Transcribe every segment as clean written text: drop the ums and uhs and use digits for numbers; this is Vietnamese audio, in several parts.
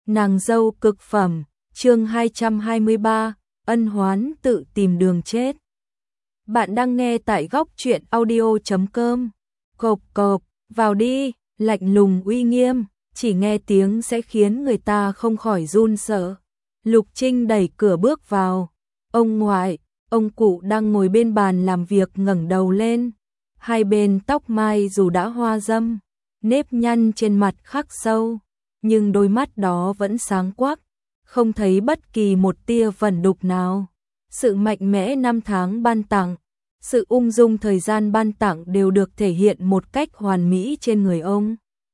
Nàng dâu cực phẩm, chương 223, ân oán tự tìm đường chết. Bạn đang nghe tại góc truyện audio.com. Cộp cộp, vào đi, lạnh lùng uy nghiêm, chỉ nghe tiếng sẽ khiến người ta không khỏi run sợ. Lục Trinh đẩy cửa bước vào. Ông ngoại, ông cụ đang ngồi bên bàn làm việc ngẩng đầu lên. Hai bên tóc mai dù đã hoa râm, nếp nhăn trên mặt khắc sâu, nhưng đôi mắt đó vẫn sáng quắc, không thấy bất kỳ một tia vẩn đục nào. Sự mạnh mẽ năm tháng ban tặng, sự ung dung thời gian ban tặng đều được thể hiện một cách hoàn mỹ trên người ông.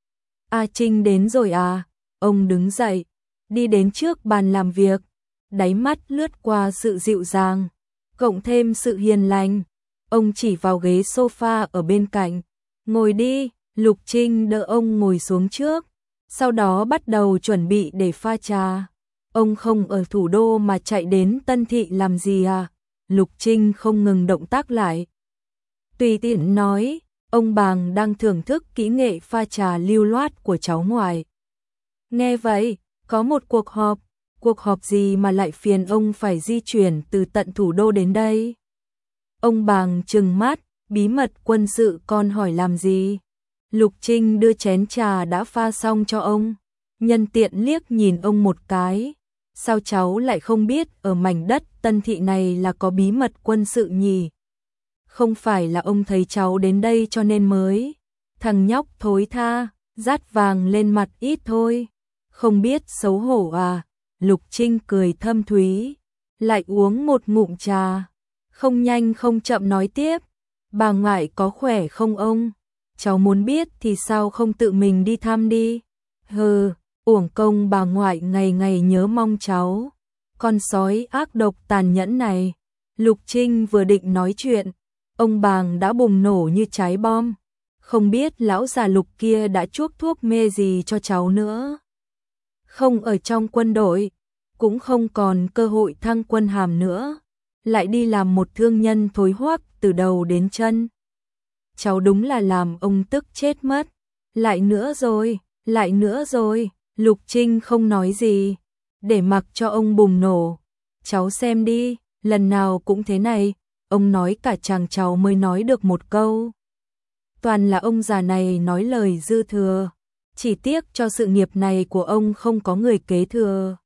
A Trinh đến rồi à? Ông đứng dậy, đi đến trước bàn làm việc, đáy mắt lướt qua sự dịu dàng, cộng thêm sự hiền lành. Ông chỉ vào ghế sofa ở bên cạnh. Ngồi đi. Lục Trinh đỡ ông ngồi xuống trước, sau đó bắt đầu chuẩn bị để pha trà. Ông không ở thủ đô mà chạy đến Tân Thị làm gì à? Lục Trinh không ngừng động tác lại. Tùy tiện nói, ông Bàng đang thưởng thức kỹ nghệ pha trà lưu loát của cháu ngoại. Nghe vậy, có một cuộc họp gì mà lại phiền ông phải di chuyển từ tận thủ đô đến đây? Ông Bàng trừng mắt, bí mật quân sự con hỏi làm gì? Lục Trinh đưa chén trà đã pha xong cho ông, nhân tiện liếc nhìn ông một cái. Sao cháu lại không biết ở mảnh đất Tân Thị này là có bí mật quân sự nhỉ? Không phải là ông thấy cháu đến đây cho nên mới. Thằng nhóc thối tha, dát vàng lên mặt ít thôi. Không biết xấu hổ à? Lục Trinh cười thâm thúy, lại uống một ngụm trà. Không nhanh không chậm nói tiếp. Bà ngoại có khỏe không ông? Cháu muốn biết thì sao không tự mình đi thăm đi? Hừ, uổng công bà ngoại ngày ngày nhớ mong cháu. Con sói ác độc tàn nhẫn này. Lục Trinh vừa định nói chuyện, ông Bàng đã bùng nổ như trái bom. Không biết lão già Lục kia đã chuốc thuốc mê gì cho cháu nữa. Không ở trong quân đội, cũng không còn cơ hội thăng quân hàm nữa, lại đi làm một thương nhân thối hoắc từ đầu đến chân. Cháu đúng là làm ông tức chết mất. Lại nữa rồi, Lục Trinh không nói gì, để mặc cho ông bùng nổ. Cháu xem đi, lần nào cũng thế này, ông nói cả chàng cháu mới nói được một câu. Toàn là ông già này nói lời dư thừa, chỉ tiếc cho sự nghiệp này của ông không có người kế thừa.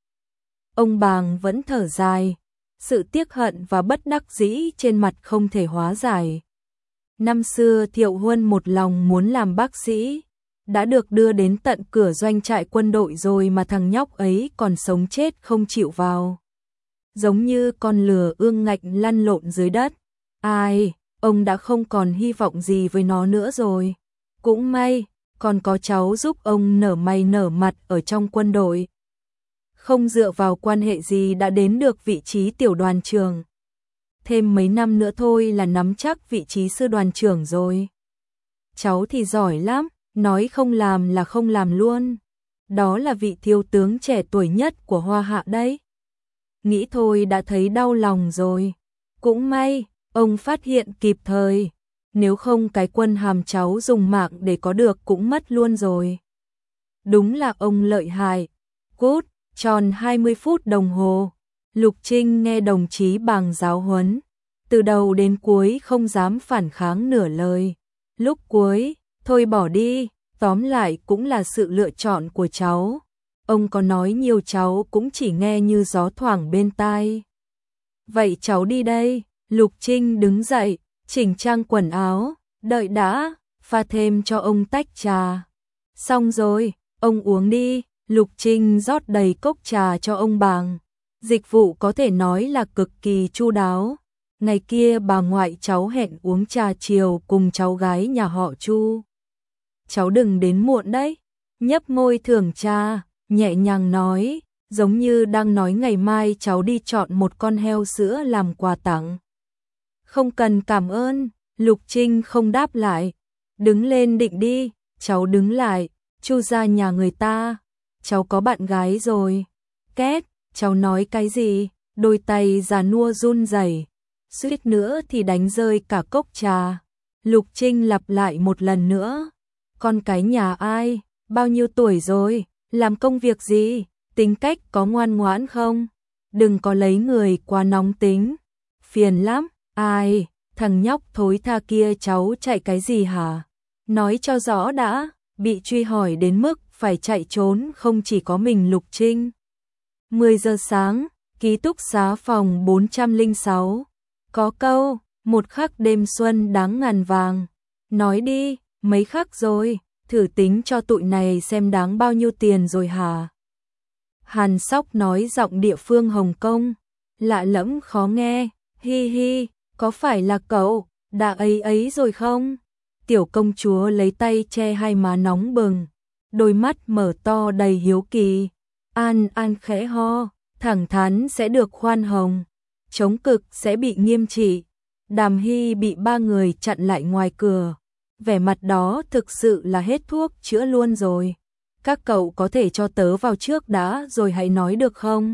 Ông Bàng vẫn thở dài, sự tiếc hận và bất đắc dĩ trên mặt không thể hóa giải. Năm xưa Thiệu Huân một lòng muốn làm bác sĩ, đã được đưa đến tận cửa doanh trại quân đội rồi mà thằng nhóc ấy còn sống chết không chịu vào. Giống như con lừa ương ngạnh lăn lộn dưới đất. Ai, ông đã không còn hy vọng gì với nó nữa rồi. Cũng may, còn có cháu giúp ông nở mày nở mặt ở trong quân đội. Không dựa vào quan hệ gì đã đến được vị trí tiểu đoàn trưởng. Thêm mấy năm nữa thôi là nắm chắc vị trí sư đoàn trưởng rồi. Cháu thì giỏi lắm, nói không làm là không làm luôn. Đó là vị thiếu tướng trẻ tuổi nhất của Hoa Hạ đấy. Nghĩ thôi đã thấy đau lòng rồi. Cũng may, ông phát hiện kịp thời. Nếu không cái quân hàm cháu dùng mạng để có được cũng mất luôn rồi. Đúng là ông lợi hại. Cút, tròn 20 phút đồng hồ. Lục Trinh nghe đồng chí Bàng giáo huấn, từ đầu đến cuối không dám phản kháng nửa lời. Lúc cuối, thôi bỏ đi, tóm lại cũng là sự lựa chọn của cháu. Ông có nói nhiều cháu cũng chỉ nghe như gió thoảng bên tai. Vậy cháu đi đây. Lục Trinh đứng dậy, chỉnh trang quần áo, đợi đã, pha thêm cho ông tách trà. Xong rồi, ông uống đi. Lục Trinh rót đầy cốc trà cho ông Bàng. Dịch vụ có thể nói là cực kỳ chu đáo. Ngày kia bà ngoại cháu hẹn uống trà chiều cùng cháu gái nhà họ Chu. Cháu đừng đến muộn đấy. Nhấp môi thưởng trà, nhẹ nhàng nói, giống như đang nói ngày mai cháu đi chọn một con heo sữa làm quà tặng. Không cần cảm ơn. Lục Trinh không đáp lại. Đứng lên định đi. Cháu đứng lại. Chu ra nhà người ta. Cháu có bạn gái rồi. Két. Cháu nói cái gì? Đôi tay già nua run rẩy, suýt nữa thì đánh rơi cả cốc trà. Lục Trinh lặp lại một lần nữa. Con cái nhà ai? Bao nhiêu tuổi rồi? Làm công việc gì? tính cách có ngoan ngoãn không? Đừng có lấy người quá nóng tính. Phiền lắm, ai, thằng nhóc thối tha kia cháu chạy cái gì hả? Nói cho rõ đã, bị truy hỏi đến mức phải chạy trốn không chỉ có mình Lục Trinh. 10 giờ sáng, ký túc xá phòng 406. Có câu, một khắc đêm xuân đáng ngàn vàng. Nói đi, mấy khắc rồi, thử tính cho tụi này xem đáng bao nhiêu tiền rồi hả? Hàn Sóc nói giọng địa phương Hồng Kông, lạ lẫm khó nghe, hi hi, có phải là cậu, đã ấy rồi không? Tiểu công chúa lấy tay che hai má nóng bừng, đôi mắt mở to đầy hiếu kỳ. An khẽ ho, thẳng thắn sẽ được khoan hồng, chống cực sẽ bị nghiêm trị. Đàm Hy bị 3 người chặn lại ngoài cửa, vẻ mặt đó thực sự là hết thuốc chữa luôn rồi. Các cậu có thể cho tớ vào trước đã rồi hãy nói được không?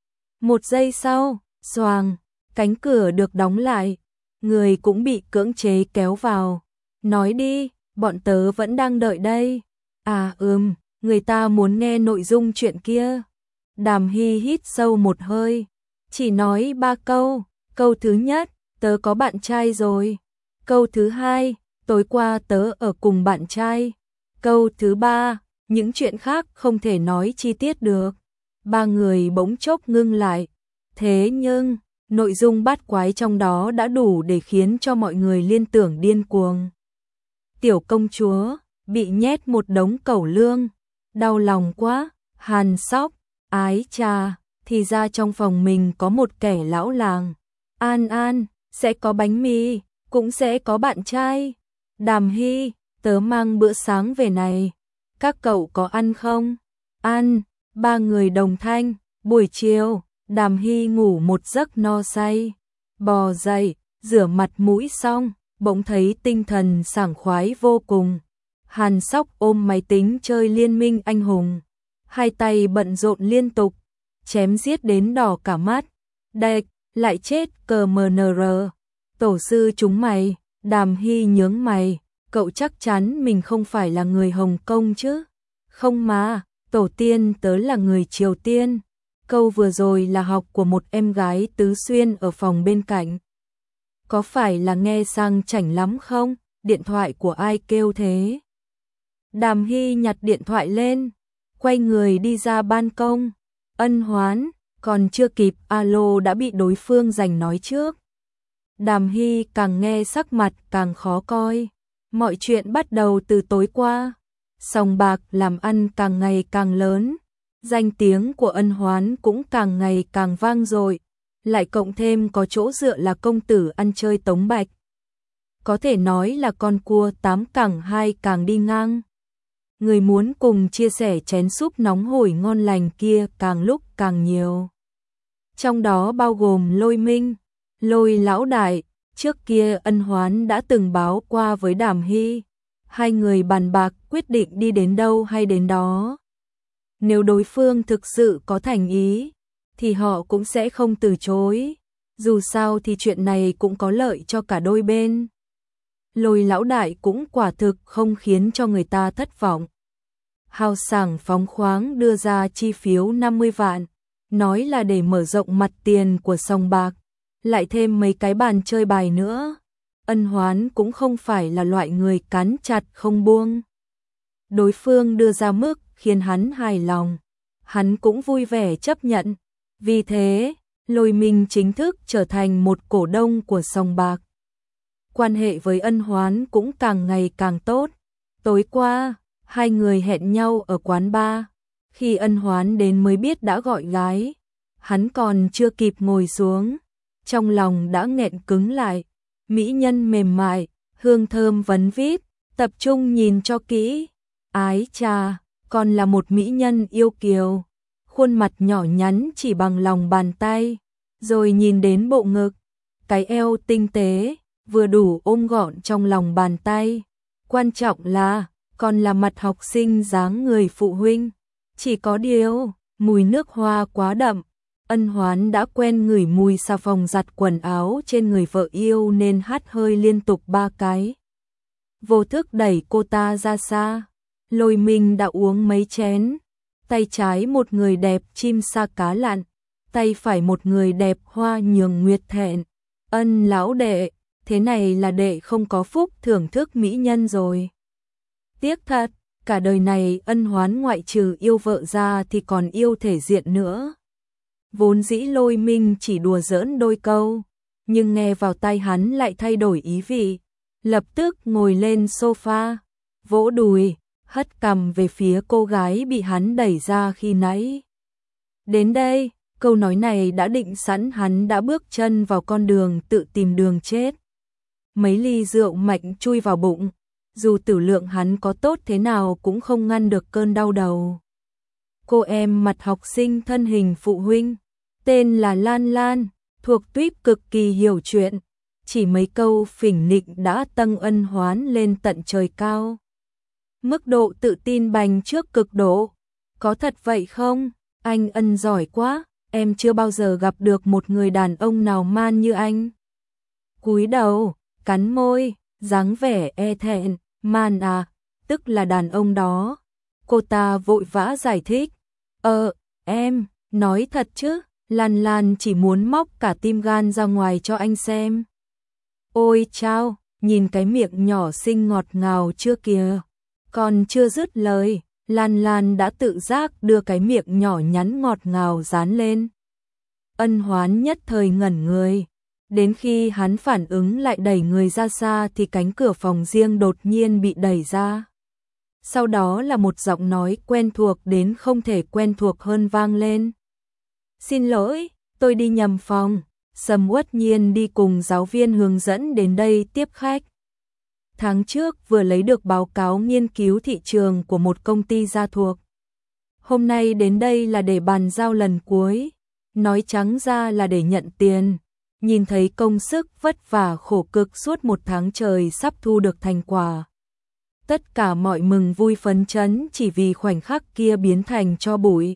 1 giây sau, xoàng, cánh cửa được đóng lại, người cũng bị cưỡng chế kéo vào. Nói đi, bọn tớ vẫn đang đợi đây. À người ta muốn nghe nội dung chuyện kia. Đàm Hy hít sâu một hơi, chỉ nói 3 câu. Câu thứ nhất, tớ có bạn trai rồi. Câu thứ hai, tối qua tớ ở cùng bạn trai. Câu thứ ba, những chuyện khác không thể nói chi tiết được. 3 người bỗng chốc ngưng lại. Thế nhưng, nội dung bát quái trong đó đã đủ để khiến cho mọi người liên tưởng điên cuồng. Tiểu công chúa bị nhét một đống cẩu lương, đau lòng quá. Hàn Sóc, ái chà, thì ra trong phòng mình có một kẻ lão làng. An, sẽ có bánh mì, cũng sẽ có bạn trai. Đàm Hy, tớ mang bữa sáng về này, các cậu có ăn không? Ăn, 3 người đồng thanh. Buổi chiều, Đàm Hy ngủ một giấc no say, bò dậy, rửa mặt mũi xong, bỗng thấy tinh thần sảng khoái vô cùng. Hàn Sóc ôm máy tính chơi Liên Minh Anh Hùng, hai tay bận rộn liên tục, chém giết đến đỏ cả mắt. Đệch, lại chết cờ MNR. Tổ sư chúng mày. Đàm Hy nhướng mày, cậu chắc chắn mình không phải là người Hồng Kông chứ? Không mà, tổ tiên tớ là người Triều Tiên. Câu vừa rồi là học của một em gái tứ xuyên ở phòng bên cạnh. Có phải là nghe sang chảnh lắm không? Điện thoại của ai kêu thế? Đàm Hy nhặt điện thoại lên, quay người đi ra ban công. Ân Hoán, còn chưa kịp alo đã bị đối phương giành nói trước. Đàm Hy càng nghe sắc mặt càng khó coi. Mọi chuyện bắt đầu từ tối qua. Sòng bạc làm ăn càng ngày càng lớn, danh tiếng của Ân Hoán cũng càng ngày càng vang dội, lại cộng thêm có chỗ dựa là công tử ăn chơi Tống Bạch. Có thể nói là con cua 8 cẳng 2 càng đi ngang. Người muốn cùng chia sẻ chén súp nóng hổi ngon lành kia càng lúc càng nhiều. Trong đó bao gồm Lôi Minh, Lôi lão đại. Trước kia Ân Hoán đã từng báo qua với Đàm Hy, hai người bàn bạc quyết định đi đến đâu hay đến đó. Nếu đối phương thực sự có thành ý, thì họ cũng sẽ không từ chối. Dù sao thì chuyện này cũng có lợi cho cả đôi bên. Lôi lão đại cũng quả thực không khiến cho người ta thất vọng. Hào sảng phóng khoáng đưa ra chi phiếu 50 vạn, nói là để mở rộng mặt tiền của sòng bạc, lại thêm mấy cái bàn chơi bài nữa. Ân Hoán cũng không phải là loại người cắn chặt không buông. Đối phương đưa ra mức khiến hắn hài lòng, hắn cũng vui vẻ chấp nhận. Vì thế, Lôi Minh chính thức trở thành một cổ đông của sòng bạc. Quan hệ với Ân Hoán cũng càng ngày càng tốt. Tối qua, hai người hẹn nhau ở quán bar. Khi Ân Hoán đến mới biết đã gọi gái, hắn còn chưa kịp ngồi xuống, trong lòng đã nghẹn cứng lại. Mỹ nhân mềm mại, hương thơm vấn vít, tập trung nhìn cho kỹ. Ái chà, còn là một mỹ nhân yêu kiều. Khuôn mặt nhỏ nhắn chỉ bằng lòng bàn tay, rồi nhìn đến bộ ngực, cái eo tinh tế, vừa đủ ôm gọn trong lòng bàn tay. Quan trọng là, còn là mặt học sinh dáng người phụ huynh. Chỉ có điều, mùi nước hoa quá đậm. Ân Hoán đã quen ngửi mùi xà phòng giặt quần áo trên người vợ yêu nên hắt hơi liên tục 3 cái. Vô thức đẩy cô ta ra xa. Lôi Minh đã uống mấy chén, tay trái một người đẹp chim sa cá lặn, tay phải một người đẹp hoa nhường nguyệt thẹn. Ân lão đệ, thế này là đệ không có phúc thưởng thức mỹ nhân rồi. Tiếc thật, cả đời này Ân Hoán ngoại trừ yêu vợ ra thì còn yêu thể diện nữa. Vốn dĩ Lôi Minh chỉ đùa giỡn đôi câu, nhưng nghe vào tai hắn lại thay đổi ý vị, lập tức ngồi lên sofa, vỗ đùi, hất cằm về phía cô gái bị hắn đẩy ra khi nãy. Đến đây, câu nói này đã định sẵn hắn đã bước chân vào con đường tự tìm đường chết. Mấy ly rượu mạnh chui vào bụng, dù tử lượng hắn có tốt thế nào cũng không ngăn được cơn đau đầu. Cô em mặt học sinh thân hình phụ huynh, tên là Lan Lan, thuộc tuýp cực kỳ hiểu chuyện, chỉ mấy câu phỉnh nịnh đã tăng Ân Hoán lên tận trời cao. Mức độ tự tin bành trước cực độ. Có thật vậy không? Anh Ân giỏi quá, em chưa bao giờ gặp được một người đàn ông nào man như anh. Cúi đầu, cắn môi, dáng vẻ e thẹn, man à, tức là đàn ông đó. Cô ta vội vã giải thích. Em, nói thật chứ, Lan Lan chỉ muốn móc cả tim gan ra ngoài cho anh xem. Ôi chao, nhìn cái miệng nhỏ xinh ngọt ngào chưa kìa. Còn chưa dứt lời, Lan Lan đã tự giác đưa cái miệng nhỏ nhắn ngọt ngào dán lên. Ân Hoán nhất thời ngẩn người. Đến khi hắn phản ứng lại đẩy người ra xa thì cánh cửa phòng riêng đột nhiên bị đẩy ra. Sau đó là một giọng nói quen thuộc đến không thể quen thuộc hơn vang lên. Xin lỗi, tôi đi nhầm phòng. Sầm Uất Nhiên đi cùng giáo viên hướng dẫn đến đây tiếp khách. Tháng trước vừa lấy được báo cáo nghiên cứu thị trường của một công ty gia thuộc. Hôm nay đến đây là để bàn giao lần cuối. Nói trắng ra là để nhận tiền. Nhìn thấy công sức vất vả khổ cực suốt một tháng trời sắp thu được thành quả. Tất cả mọi mừng vui phấn chấn chỉ vì khoảnh khắc kia biến thành tro bụi.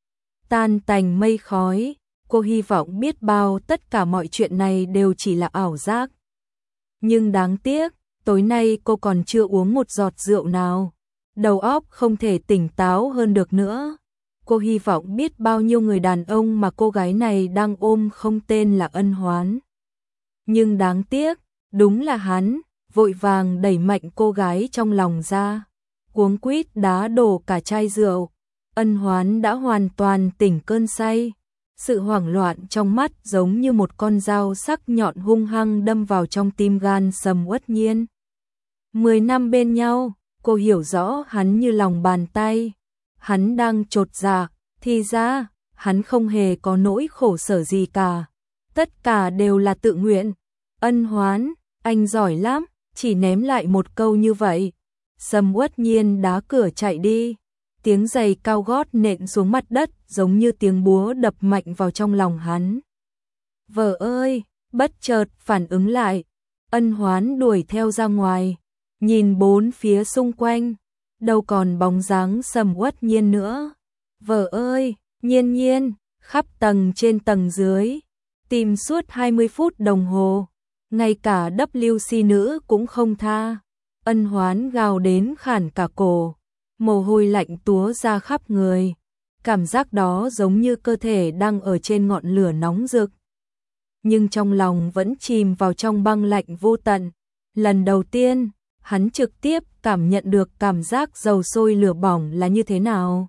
Tan tành mây khói, cô hy vọng biết bao tất cả mọi chuyện này đều chỉ là ảo giác. Nhưng đáng tiếc, tối nay cô còn chưa uống một giọt rượu nào. Đầu óc không thể tỉnh táo hơn được nữa. Cô hy vọng biết bao nhiêu người đàn ông mà cô gái này đang ôm không tên là Ân Hoán. Nhưng đáng tiếc, đúng là hắn, vội vàng đẩy mạnh cô gái trong lòng ra. Cuống quýt đá đổ cả chai rượu. Ân Hoán đã hoàn toàn tỉnh cơn say. Sự hoảng loạn trong mắt giống như một con dao sắc nhọn hung hăng đâm vào trong tim gan Sầm Uất Nhiên. 10 năm bên nhau, cô hiểu rõ hắn như lòng bàn tay. Hắn đang chột dạ, thì ra, hắn không hề có nỗi khổ sở gì cả. Tất cả đều là tự nguyện. Ân Hoán, anh giỏi lắm, chỉ ném lại một câu như vậy. Sầm Uất Nhiên đá cửa chạy đi. Tiếng giày cao gót nện xuống mặt đất giống như tiếng búa đập mạnh vào trong lòng hắn. Vợ ơi, bất chợt phản ứng lại. Ân Hoán đuổi theo ra ngoài. Nhìn bốn phía xung quanh. Đâu còn bóng dáng Sầm Uất Nhiên nữa. Vợ ơi, Nhiên Nhiên, khắp tầng trên tầng dưới. Tìm suốt 20 phút đồng hồ. Ngay cả WC nữ cũng không tha. Ân Hoán gào đến khản cả cổ. Mồ hôi lạnh túa ra khắp người. Cảm giác đó giống như cơ thể đang ở trên ngọn lửa nóng rực. Nhưng trong lòng vẫn chìm vào trong băng lạnh vô tận. Lần đầu tiên, hắn trực tiếp cảm nhận được cảm giác dầu sôi lửa bỏng là như thế nào.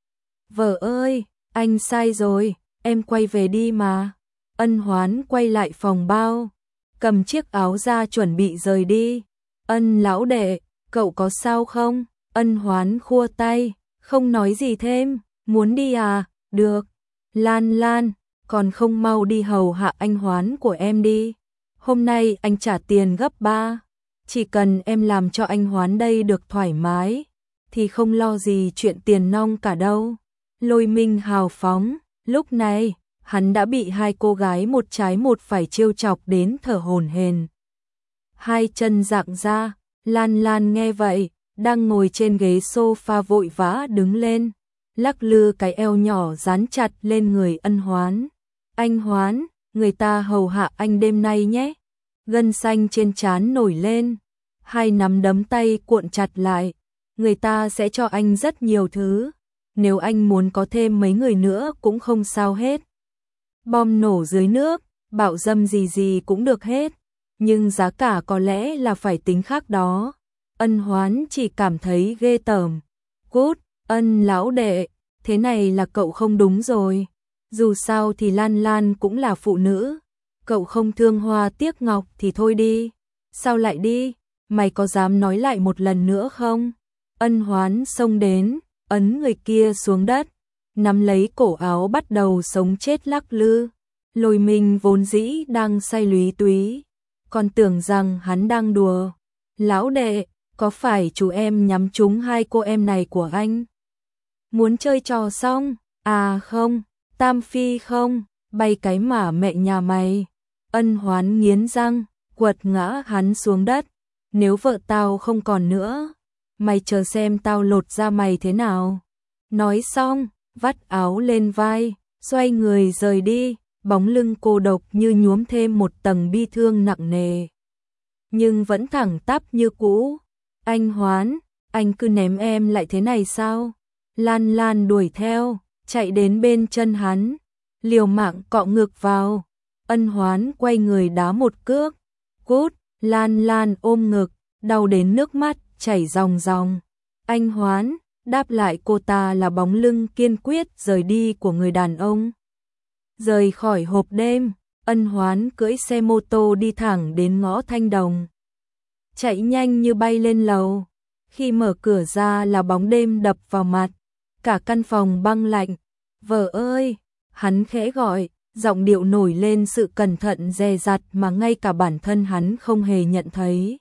Vợ ơi, anh sai rồi, em quay về đi mà. Ân Hoán quay lại phòng bao, cầm chiếc áo ra chuẩn bị rời đi. Ân lão đệ, cậu có sao không? Ân Hoán khua tay, không nói gì thêm. Muốn đi à? Được. Lan Lan, còn không mau đi hầu hạ anh Hoán của em đi. Hôm nay anh trả tiền gấp 3. Chỉ cần em làm cho anh Hoán đây được thoải mái, thì không lo gì chuyện tiền nong cả đâu. Lôi Minh hào phóng, lúc này, hắn đã bị hai cô gái một trái một phải trêu chọc đến thở hổn hển. Hai chân rạng ra, Lan Lan nghe vậy, đang ngồi trên ghế sofa vội vã đứng lên, lắc lư cái eo nhỏ dán chặt lên người Ân Hoán. Anh Hoán, người ta hầu hạ anh đêm nay nhé. Gân xanh trên trán nổi lên, hai nắm đấm tay cuộn chặt lại. Người ta sẽ cho anh rất nhiều thứ. nếu anh muốn có thêm mấy người nữa cũng không sao hết. Bom nổ dưới nước, bạo dâm gì gì cũng được hết, nhưng giá cả có lẽ là phải tính khác đó. Ân Hoán chỉ cảm thấy ghê tởm. Cút, Ân lão đệ, thế này là cậu không đúng rồi. Dù sao thì Lan Lan cũng là phụ nữ. Cậu không thương hoa tiếc ngọc thì thôi đi. Sao lại đi? Mày có dám nói lại một lần nữa không? Ân Hoán xông đến, ấn người kia xuống đất, nắm lấy cổ áo bắt đầu sống chết lắc lư. Lôi Minh vốn dĩ đang say lúy túy, còn tưởng rằng hắn đang đùa. Lão đệ, có phải chú em nhắm trúng hai cô em này của anh? Muốn chơi trò xong? À không, Tam Phi không, bay cái mà mẹ nhà mày. Ân Hoán nghiến răng, quật ngã hắn xuống đất. Nếu vợ tao không còn nữa, mày chờ xem tao lột da mày thế nào. Nói xong, vắt áo lên vai, xoay người rời đi, bóng lưng cô độc như nhuốm thêm một tầng bi thương nặng nề. Nhưng vẫn thẳng tắp như cũ. Anh Hoán, anh cứ ném em lại thế này sao? Lan Lan đuổi theo, chạy đến bên chân hắn, liều mạng cọ ngược vào. Ân Hoán quay người đá một cước. Cút, Lan Lan ôm ngực, đau đến nước mắt chảy ròng ròng. Anh Hoán, đáp lại cô ta là bóng lưng kiên quyết rời đi của người đàn ông. Rời khỏi hộp đêm, Ân Hoán cưỡi xe mô tô đi thẳng đến ngõ Thanh Đồng. Chạy nhanh như bay lên lầu. Khi mở cửa ra là bóng đêm đập vào mặt, cả căn phòng băng lạnh. Vợ ơi, hắn khẽ gọi, giọng điệu nổi lên sự cẩn thận dè dặt mà ngay cả bản thân hắn không hề nhận thấy.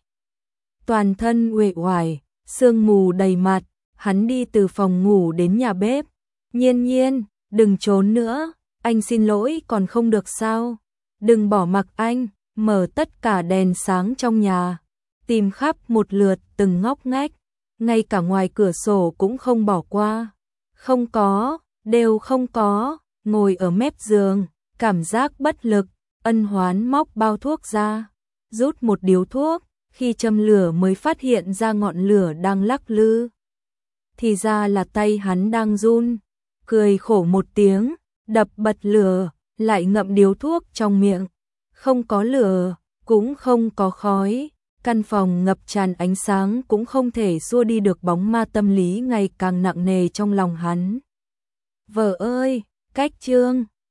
Toàn thân uể oải, sương mù đầy mặt, hắn đi từ phòng ngủ đến nhà bếp. Nhiên Nhiên, đừng trốn nữa, anh xin lỗi còn không được sao? Đừng bỏ mặc anh, mở tất cả đèn sáng trong nhà, tìm khắp một lượt từng ngóc ngách, ngay cả ngoài cửa sổ cũng không bỏ qua. Không có, đều không có. Ngồi ở mép giường, cảm giác bất lực, Ân Hoán móc bao thuốc ra, rút một điếu thuốc, khi châm lửa mới phát hiện ra ngọn lửa đang lắc lư. Thì ra là tay hắn đang run, cười khổ một tiếng, đập bật lửa, lại ngậm điếu thuốc trong miệng. Không có lửa, cũng không có khói, căn phòng ngập tràn ánh sáng cũng không thể xua đi được bóng ma tâm lý ngày càng nặng nề trong lòng hắn. Vợ ơi, cách chương